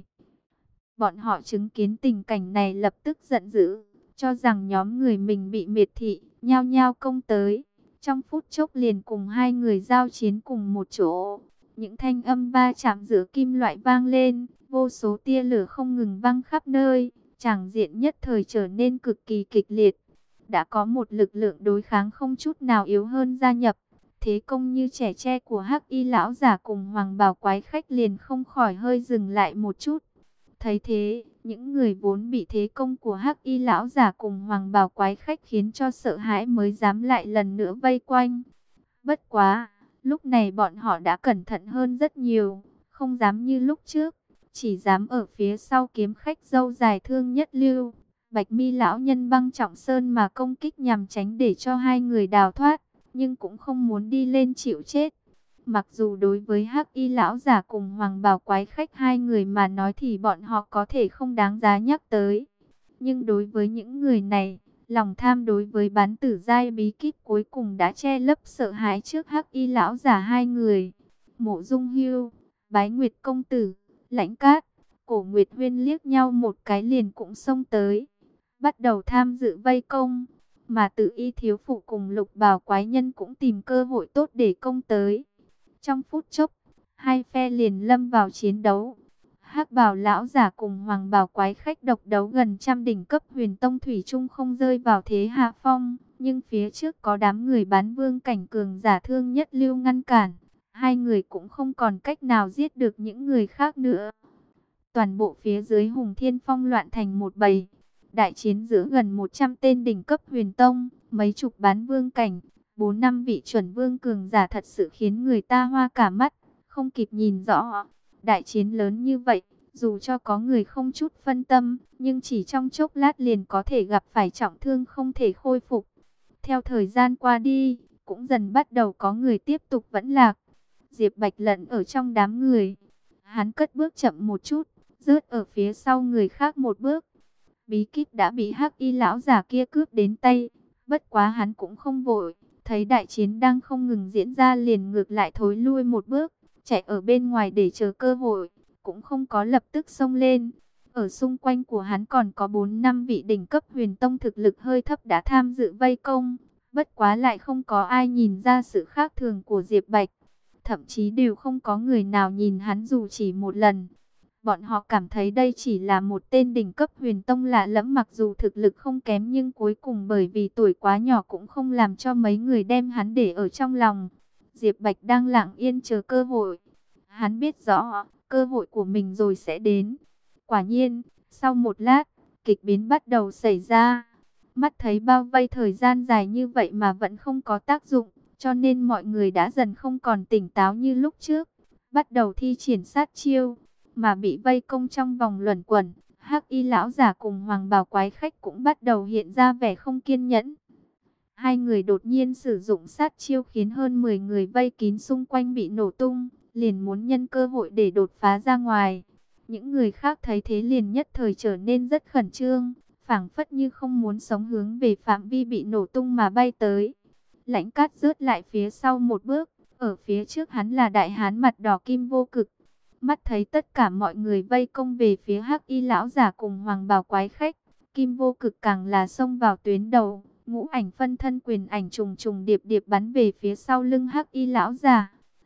Bọn họ chứng kiến tình cảnh này lập tức giận dữ, cho rằng nhóm người mình bị miệt thị, nhao nhao công tới. Trong phút chốc liền cùng hai người giao chiến cùng một chỗ. Những thanh âm va chạm giữa kim loại vang lên, vô số tia lửa không ngừng văng khắp nơi, tràng diện nhất thời trở nên cực kỳ kịch liệt. Đã có một lực lượng đối kháng không chút nào yếu hơn gia nhập. Thế công như trẻ tre của Hắc y lão giả cùng Hoàng bào quái khách liền không khỏi hơi dừng lại một chút. Thấy thế, những người vốn bị thế công của Hắc y lão giả cùng Hoàng bào quái khách khiến cho sợ hãi mới dám lại lần nữa vây quanh. Bất quá, lúc này bọn họ đã cẩn thận hơn rất nhiều, không dám như lúc trước, chỉ dám ở phía sau kiếm khách râu dài Thương Nhất Lưu, Bạch mi lão nhân Băng Trọng Sơn mà công kích nhằm tránh để cho hai người đào thoát, nhưng cũng không muốn đi lên chịu chết. Mặc dù đối với Hắc y lão giả cùng Hoàng bào quái khách hai người mà nói thì bọn họ có thể không đáng giá nhắc tới, nhưng đối với những người này, lòng tham đối với bán tử giai bí kíp cuối cùng đã che lấp sợ hãi trước Hắc y lão giả hai người. Mộ Dung Hưu, Bái Nguyệt công tử, Lãnh Cát, Cổ Nguyệt Huyên liếc nhau một cái liền cũng xông tới, bắt đầu tham dự vây công, mà Tự Y thiếu phụ cùng Lục bào quái nhân cũng tìm cơ hội tốt để công tới. Trong phút chốc, hai phe liền lâm vào chiến đấu. Hắc bào lão giả cùng Hoàng bào quái khách độc đấu gần trăm đỉnh cấp huyền tông thủy chung không rơi vào thế hạ phong, nhưng phía trước có đám người bán vương cảnh cường giả Thương Nhất Lưu ngăn cản, hai người cũng không còn cách nào giết được những người khác nữa. Toàn bộ phía dưới Hùng Thiên Phong loạn thành một bầy. Đại chiến giữa gần 100 tên đỉnh cấp huyền tông, mấy chục bán vương cảnh, 4-5 vị chuẩn vương cường giả thật sự khiến người ta hoa cả mắt, không kịp nhìn rõ. Đại chiến lớn như vậy, dù cho có người không chút phân tâm, nhưng chỉ trong chốc lát liền có thể gặp phải trọng thương không thể khôi phục. Theo thời gian qua đi, cũng dần bắt đầu có người tiếp tục vẫn lạc. Diệp Bạch lẫn ở trong đám người. Hắn cất bước chậm một chút, rớt ở phía sau người khác một bước. Bí kíp đã bị Hắc y lão giả kia cướp đến tay, bất quá hắn cũng không vội, thấy đại chiến đang không ngừng diễn ra liền ngược lại thối lui một bước, chạy ở bên ngoài để chờ cơ hội, cũng không có lập tức xông lên. Ở xung quanh của hắn còn có 4-5 vị đỉnh cấp huyền tông thực lực hơi thấp đã tham dự vây công, bất quá lại không có ai nhìn ra sự khác thường của Diệp Bạch, thậm chí đều không có người nào nhìn hắn dù chỉ một lần. Bọn họ cảm thấy đây chỉ là một tên đỉnh cấp huyền tông lạ lẫm, mặc dù thực lực không kém nhưng cuối cùng bởi vì tuổi quá nhỏ cũng không làm cho mấy người đem hắn để ở trong lòng. Diệp Bạch đang lặng yên chờ cơ hội. Hắn biết rõ, cơ hội của mình rồi sẽ đến. Quả nhiên, sau một lát, kịch biến bắt đầu xảy ra. Mắt thấy bao vây thời gian dài như vậy mà vẫn không có tác dụng, cho nên mọi người đã dần không còn tỉnh táo như lúc trước, bắt đầu thi triển sát chiêu. Mà bị vây công trong vòng luẩn quẩn, Hắc y lão giả cùng Hoàng bào quái khách cũng bắt đầu hiện ra vẻ không kiên nhẫn. Hai người đột nhiên sử dụng sát chiêu khiến hơn 10 người vây kín xung quanh bị nổ tung, liền muốn nhân cơ hội để đột phá ra ngoài. Những người khác thấy thế liền nhất thời trở nên rất khẩn trương, phảng phất như không muốn sống hướng về phạm vi bị nổ tung mà bay tới. Lãnh Cát rớt lại phía sau một bước, ở phía trước hắn là đại hán mặt đỏ Kim Vô Cực. Mắt thấy tất cả mọi người vây công về phía Hắc y lão giả cùng Hoàng bào quái khách, Kim Vô Cực càng là xông vào tuyến đầu, ngũ ảnh phân thân quyền ảnh trùng trùng điệp điệp bắn về phía sau lưng Hắc y lão giả.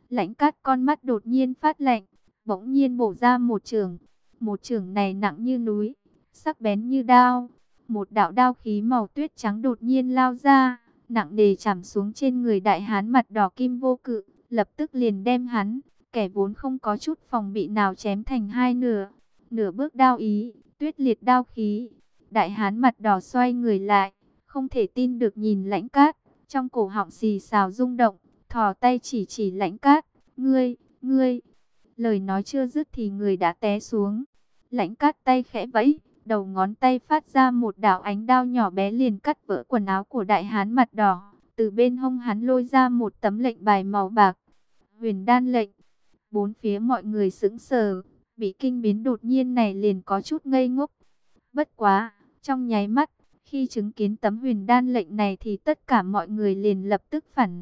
Lãnh Cát con mắt đột nhiên phát lạnh, bỗng nhiên bổ ra một chưởng. Một chưởng này nặng như núi, sắc bén như đao. Một đạo đao khí màu tuyết trắng đột nhiên lao ra, nặng nề chạm xuống trên người đại hán mặt đỏ Kim Vô Cự, lập tức liền đem hắn, kẻ vốn không có chút phòng bị nào, chém thành hai nửa. Nửa bước đao ý, tuyết liệt đao khí. Đại hán mặt đỏ xoay người lại, không thể tin được nhìn Lãnh Cát, trong cổ họng xì xào rung động, thò tay chỉ Lãnh Cát, ngươi. Lời nói chưa dứt thì người đã té xuống. Lãnh Cát tay khẽ vẫy, đầu ngón tay phát ra một đạo ánh đao nhỏ bé liền cắt vỡ quần áo của đại hán mặt đỏ. Từ bên hông hắn lôi ra một tấm lệnh bài màu bạc, Huyền Đan lệnh. Bốn phía mọi người sững sờ, bị kinh biến đột nhiên này liền có chút ngây ngốc. Bất quá, trong nháy mắt, khi chứng kiến tấm Huyền Đan lệnh này thì tất cả mọi người liền lập tức phản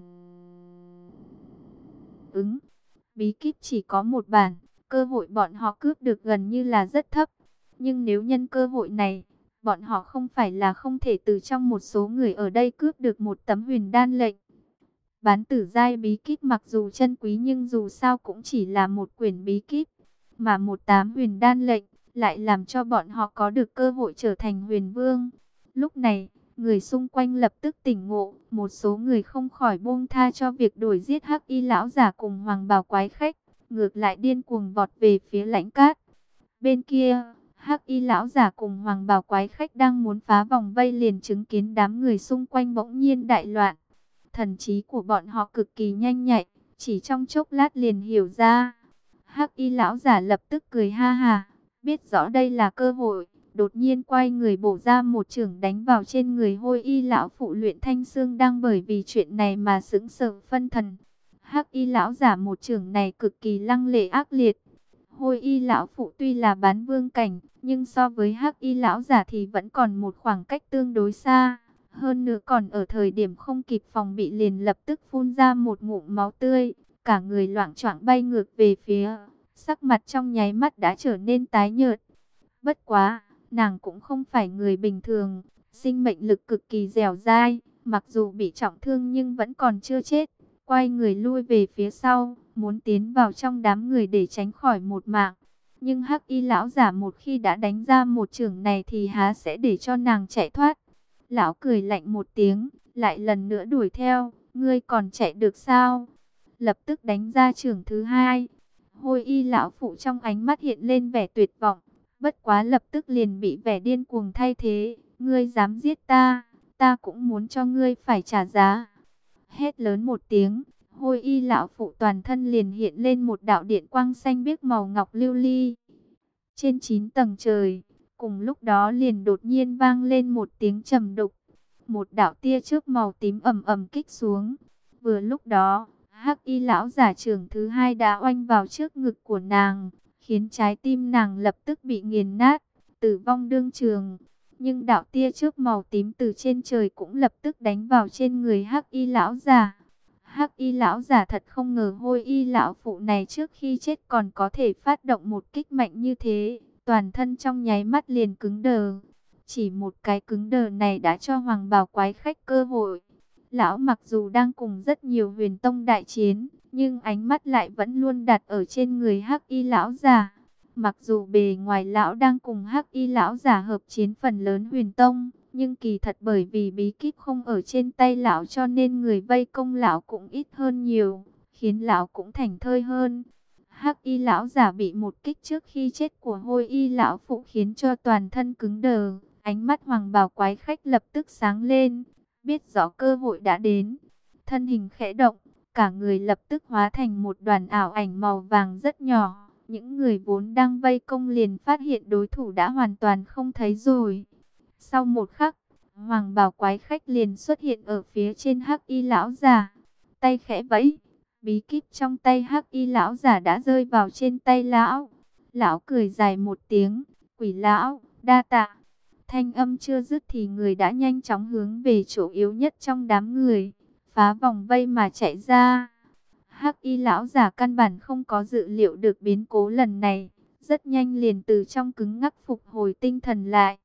ứng. Bí kíp chỉ có một bản, cơ hội bọn họ cướp được gần như là rất thấp. Nhưng nếu nhân cơ hội này, bọn họ không phải là không thể từ trong một số người ở đây cướp được một tấm Huyền Đan lệnh. Bán tử giai bí kíp mặc dù chân quý nhưng dù sao cũng chỉ là một quyển bí kíp, mà một tám Huyền Đan lệnh lại làm cho bọn họ có được cơ hội trở thành huyền vương. Lúc này, người xung quanh lập tức tỉnh ngộ, một số người không khỏi buông tha cho việc đuổi giết Hắc Y lão giả cùng Hoàng Bào quái khách, ngược lại điên cuồng vọt về phía Lãnh Cát. Bên kia, Hắc Y lão giả cùng Hoàng Bào quái khách đang muốn phá vòng vây liền chứng kiến đám người xung quanh bỗng nhiên đại loạn. Thần trí của bọn họ cực kỳ nhanh nhạy, chỉ trong chốc lát liền hiểu ra. Hắc Y lão giả lập tức cười ha ha, biết rõ đây là cơ hội, đột nhiên quay người bổ ra một chưởng đánh vào trên người Hôi Y lão phụ Luyện Thanh Xương đang bởi vì chuyện này mà sững sờ phân thần. Hắc Y lão giả một chưởng này cực kỳ lăng lệ ác liệt. Hôi Y lão phụ tuy là bán vương cảnh, nhưng so với Hắc Y lão giả thì vẫn còn một khoảng cách tương đối xa. Hơn nữa còn ở thời điểm không kịp phòng bị liền lập tức phun ra một ngụm máu tươi, cả người loạng choạng bay ngược về phía, sắc mặt trong nháy mắt đã trở nên tái nhợt. Bất quá, nàng cũng không phải người bình thường, sinh mệnh lực cực kỳ dẻo dai, mặc dù bị trọng thương nhưng vẫn còn chưa chết. Quay người lui về phía sau, muốn tiến vào trong đám người để tránh khỏi một mạng. Nhưng Hắc Y lão giả một khi đã đánh ra một chưởng này thì há sẽ để cho nàng chạy thoát. Lão cười lạnh một tiếng, lại lần nữa đuổi theo, ngươi còn chạy được sao? Lập tức đánh ra chưởng thứ hai. Hôi Y lão phụ trong ánh mắt hiện lên vẻ tuyệt vọng, bất quá lập tức liền bị vẻ điên cuồng thay thế. Ngươi dám giết ta, ta cũng muốn cho ngươi phải trả giá. Hét lớn một tiếng, Hôi Y lão phụ toàn thân liền hiện lên một đạo điện quang xanh biếc màu ngọc lưu ly. Trên 9 tầng trời, cùng lúc đó liền đột nhiên vang lên một tiếng trầm đục. Một đạo tia chớp màu tím ầm ầm kích xuống. Vừa lúc đó, Hắc Y lão giả trưởng thứ hai đã oanh vào trước ngực của nàng, khiến trái tim nàng lập tức bị nghiền nát, tử vong đương trường. Nhưng đạo tia chớp màu tím từ trên trời cũng lập tức đánh vào trên người Hắc Y lão giả. Hắc Y lão giả thật không ngờ Hôi Y lão phụ này trước khi chết còn có thể phát động một kích mạnh như thế, toàn thân trong nháy mắt liền cứng đờ. Chỉ một cái cứng đờ này đã cho Hoàng Bào quái khách cơ hội. Lão mặc dù đang cùng rất nhiều huyền tông đại chiến, nhưng ánh mắt lại vẫn luôn đặt ở trên người Hắc Y lão giả. Mặc dù bề ngoài lão đang cùng Hắc Y lão giả hợp chiến phần lớn huyền tông, nhưng kỳ thật bởi vì bí kíp không ở trên tay lão cho nên người vây công lão cũng ít hơn nhiều, khiến lão cũng thảnh thơi hơn. Hắc Y lão giả bị một kích trước khi chết của Hôi Y lão phụ khiến cho toàn thân cứng đờ, ánh mắt Hoàng Bào quái khách lập tức sáng lên, biết rõ cơ hội đã đến. Thân hình khẽ động, cả người lập tức hóa thành một đoàn ảo ảnh màu vàng rất nhỏ. Những người vốn đang vây công liền phát hiện đối thủ đã hoàn toàn không thấy rồi. Sau một khắc, Hoàng Bào quái khách liền xuất hiện ở phía trên Hắc Y lão giả, tay khẽ vẫy, bí kíp trong tay Hắc Y lão giả đã rơi vào trên tay lão. Lão cười dài một tiếng, quỷ lão, đa tạ. Thanh âm chưa dứt thì người đã nhanh chóng hướng về chỗ yếu nhất trong đám người, phá vòng vây mà chạy ra. Hắc Y lão giả căn bản không có dự liệu được biến cố lần này, rất nhanh liền từ trong cứng ngắc phục hồi tinh thần lại.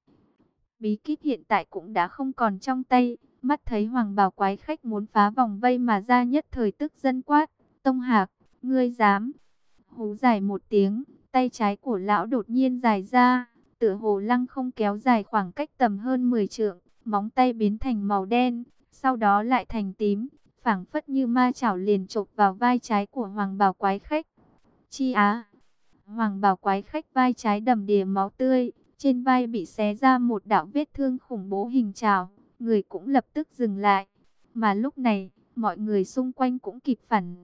Bí kíp hiện tại cũng đã không còn trong tay, mắt thấy Hoàng Bào quái khách muốn phá vòng vây mà ra nhất thời tức giận quát, Tông Hạc, Ngươi dám? Hú dài một tiếng, tay trái của lão đột nhiên dài ra, tựa hồ lăng không kéo dài khoảng cách tầm hơn 10 trượng, móng tay biến thành màu đen, sau đó lại thành tím, phảng phất như ma chảo liền chộp vào vai trái của Hoàng Bào Quái Khách. Chi á! Hoàng Bào Quái Khách vai trái đầm đìa máu tươi, trên vai bị xé ra một đạo vết thương khủng bố hình chảo, người cũng lập tức dừng lại. Mà lúc này, mọi người xung quanh cũng kịp phản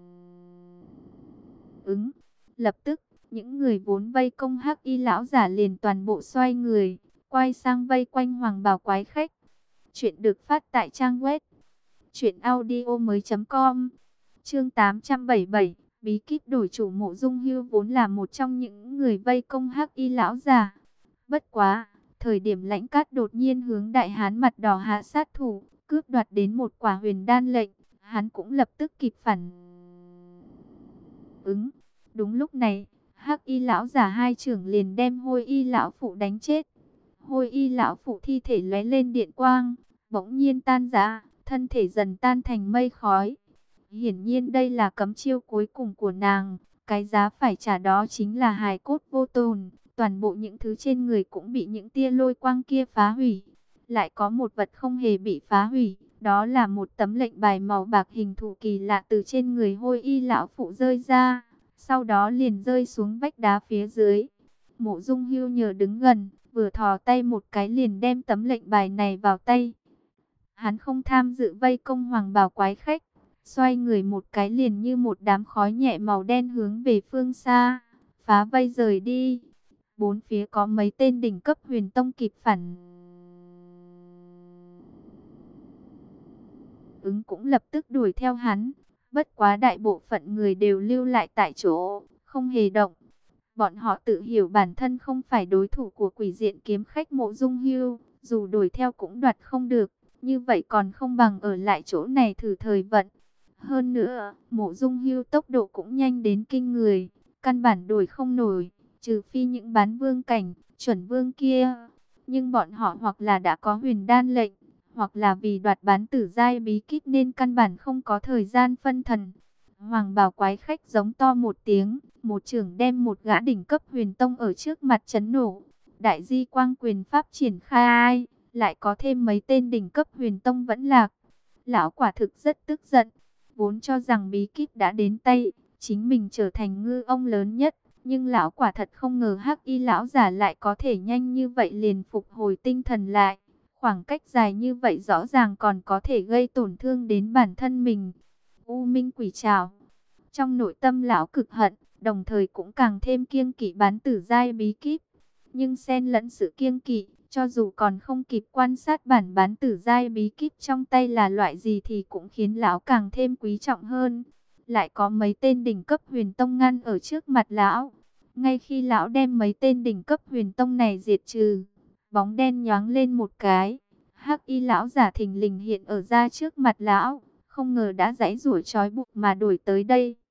ứng. Lập tức, những người vốn vây công Hắc Y lão giả liền toàn bộ xoay người, quay sang vây quanh Hoàng Bào Quái Khách. Chuyện được phát tại trang web truyệnaudiomoi.com. Chương 877, bí kíp đổi chủ. Mộ Dung Hưu vốn là một trong những người vây công Hắc Y lão giả. Bất quá, thời điểm Lãnh Cát đột nhiên hướng Đại Hán mặt đỏ hạ sát thủ, cướp đoạt đến một quả huyền đan lệnh, hắn cũng lập tức kịp phản ứng. Đúng lúc này, Hắc Y lão giả hai trưởng liền đem Hôi Y lão phụ đánh chết. Hôi Y lão phụ thi thể lóe lên điện quang, bỗng nhiên tan rã, thân thể dần tan thành mây khói. Hiển nhiên đây là cấm chiêu cuối cùng của nàng, cái giá phải trả đó chính là hài cốt vô tồn, toàn bộ những thứ trên người cũng bị những tia lôi quang kia phá hủy. Lại có một vật không hề bị phá hủy, đó là một tấm lệnh bài màu bạc hình thù kỳ lạ từ trên người Hôi Y lão phụ rơi ra, sau đó liền rơi xuống vách đá phía dưới. Mộ Dung Hưu nhờ đứng gần, vừa thò tay một cái liền đem tấm lệnh bài này vào tay. Hắn không tham dự vây công Hoàng Bào Quái Khách, xoay người một cái liền như một đám khói nhẹ màu đen hướng về phương xa, phá vây rời đi. Bốn phía có mấy tên đỉnh cấp huyền tông kịp phản ứng cũng lập tức đuổi theo hắn. Bất quá đại bộ phận người đều lưu lại tại chỗ, không hề động. Bọn họ tự hiểu bản thân không phải đối thủ của Quỷ Diện Kiếm Khách Mộ Dung Hưu, dù đuổi theo cũng đoạt không được, như vậy còn không bằng ở lại chỗ này thử thời vận. Hơn nữa, Mộ Dung Hưu tốc độ cũng nhanh đến kinh người, căn bản đuổi không nổi, trừ phi những bán vương cảnh, chuẩn vương kia. Nhưng bọn họ hoặc là đã có huyền đan lệnh, hoặc là vì đoạt bán tử giai bí kíp nên căn bản không có thời gian phân thần. Hoàng Bào Quái Khách giống to một tiếng, một chưởng đem một gã đỉnh cấp huyền tông ở trước mặt chấn nổ. Đại di quang quyền pháp triển khai, lại có thêm mấy tên đỉnh cấp huyền tông vẫn lạc. Lão quả thực rất tức giận, vốn cho rằng bí kíp đã đến tay, chính mình trở thành ngư ông lớn nhất. Nhưng lão quả thật không ngờ Hắc Y lão giả lại có thể nhanh như vậy liền phục hồi tinh thần lại. Khoảng cách dài như vậy rõ ràng còn có thể gây tổn thương đến bản thân mình. U Minh Quỷ Trảo. Trong nội tâm lão cực hận, đồng thời cũng càng thêm kiêng kỵ bán tử giai bí kíp. Nhưng xen lẫn sự kiêng kỵ, cho dù còn không kịp quan sát bản bán tử giai bí kíp trong tay là loại gì thì cũng khiến lão càng thêm quý trọng hơn. Lại có mấy tên đỉnh cấp huyền tông ngăn ở trước mặt lão. Ngay khi lão đem mấy tên đỉnh cấp huyền tông này diệt trừ, bóng đen nhoáng lên một cái. Hắc Y lão giả thình lình hiện ở ra trước mặt lão, không ngờ đã giãy giụa trói buộc mà đổi tới đây.